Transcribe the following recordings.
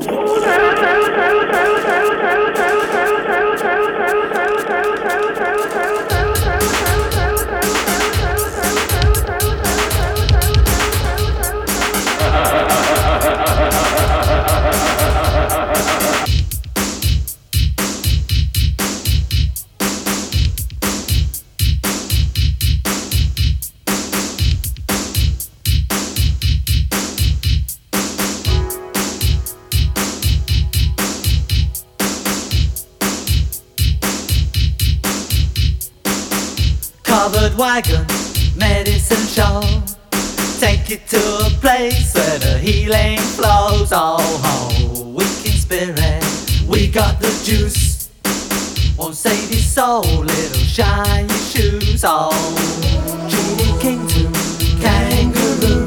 Covered wagon, medicine show. Take you to a place where the healing flows. Oh, wicked spirit, we got the juice. Won't save your soul, little shine your shoes. Oh, Genie King to Kangaroo,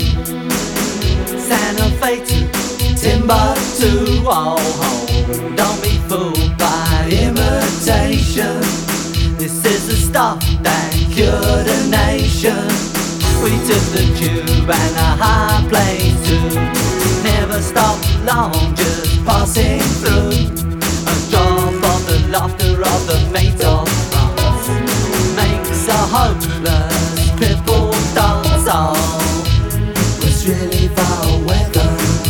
Santa Fe to Timbuktu. Oh, don't be fooled by imitation. This is the stuff that cured a nation. We took the tube and a high place too. Never stop long, just passing through. A drop of the laughter of the mate of us makes a hopeless cripple dance. Oh, it was really foul weather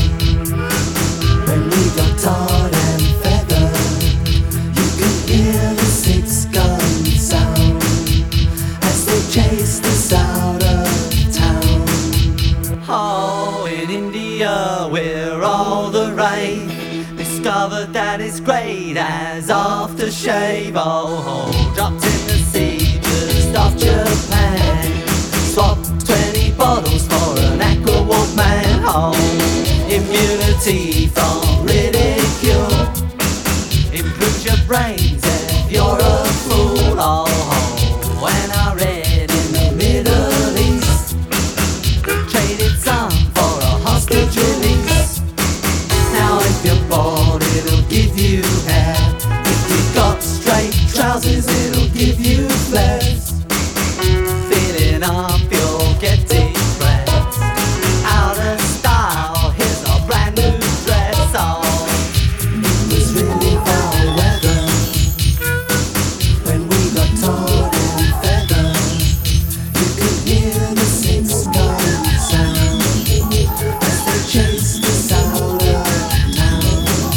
when we got tarred and feathered. You could hear the six gun sound as they chased us out of town. Oh, in India we're all the rage. Discovered that it's great as aftershave. Oh, dropped in the sea just off Japan. Swapped 20 bottles for an Aqua Walkman. Oh, immunity from ridicule improves your brains if you're a fool. Oh, when I read in the Middle East, traded some for a hostage release. Now if you're bored, it'll give you hair. If you've got straight trousers, it'll give you flares. Feeling up, you'll get depressed. Out of style, here's a brand new dress. Oh, it was really foul weather when we got tarred and feathered. You could hear the six gun sound as they chased us out of town.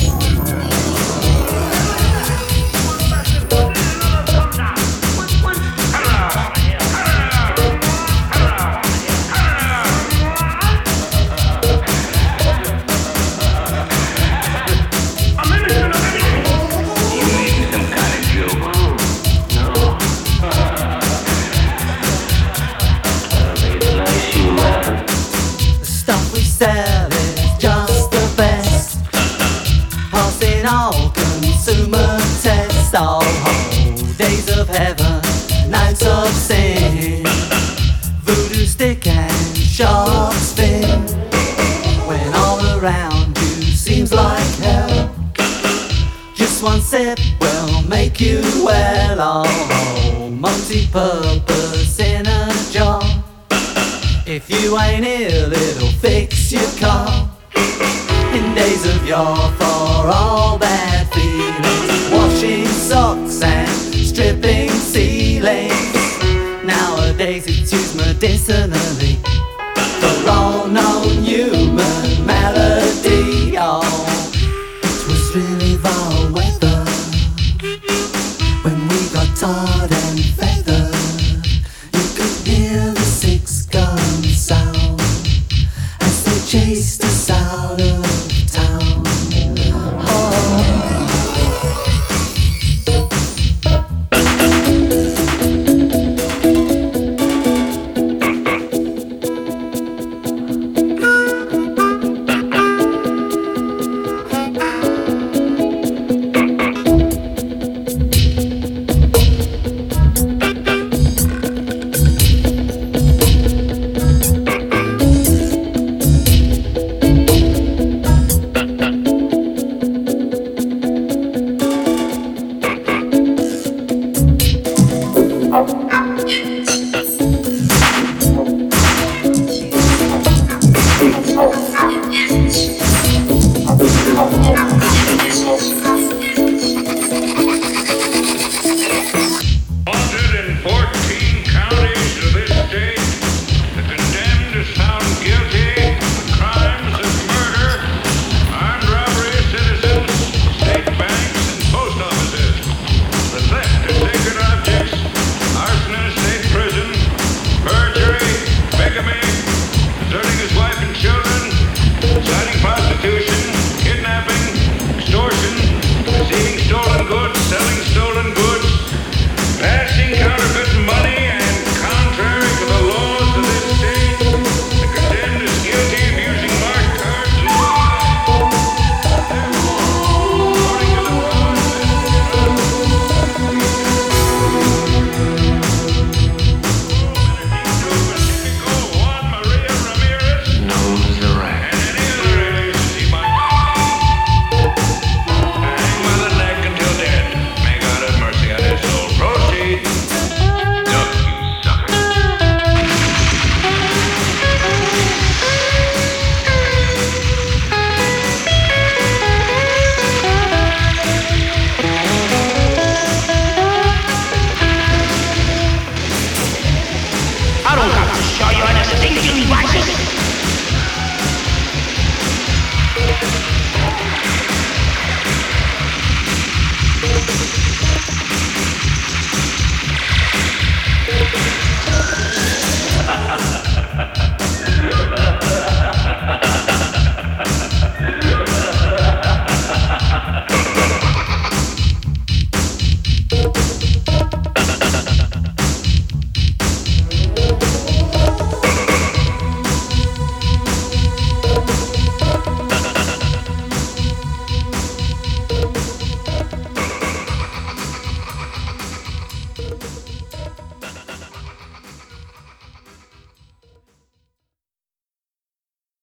The stuff we sell is just the best, passing all consumer tests. Oh, days of heaven, nights of sin, voodoo stick and shark spin. When all around you seems like hell, just one sip will make you well. Oh, multi-purpose in a jar. If you ain't ill, it'll fix your car. In days of yore, for all bad feelings, washing socks and stripping ceilings. Nowadays it's used medicinally for all known human malady. Oh, it was really vile weather when we got tarred and feathered. You could hear the six gun sound as they chased us out of town. Oh.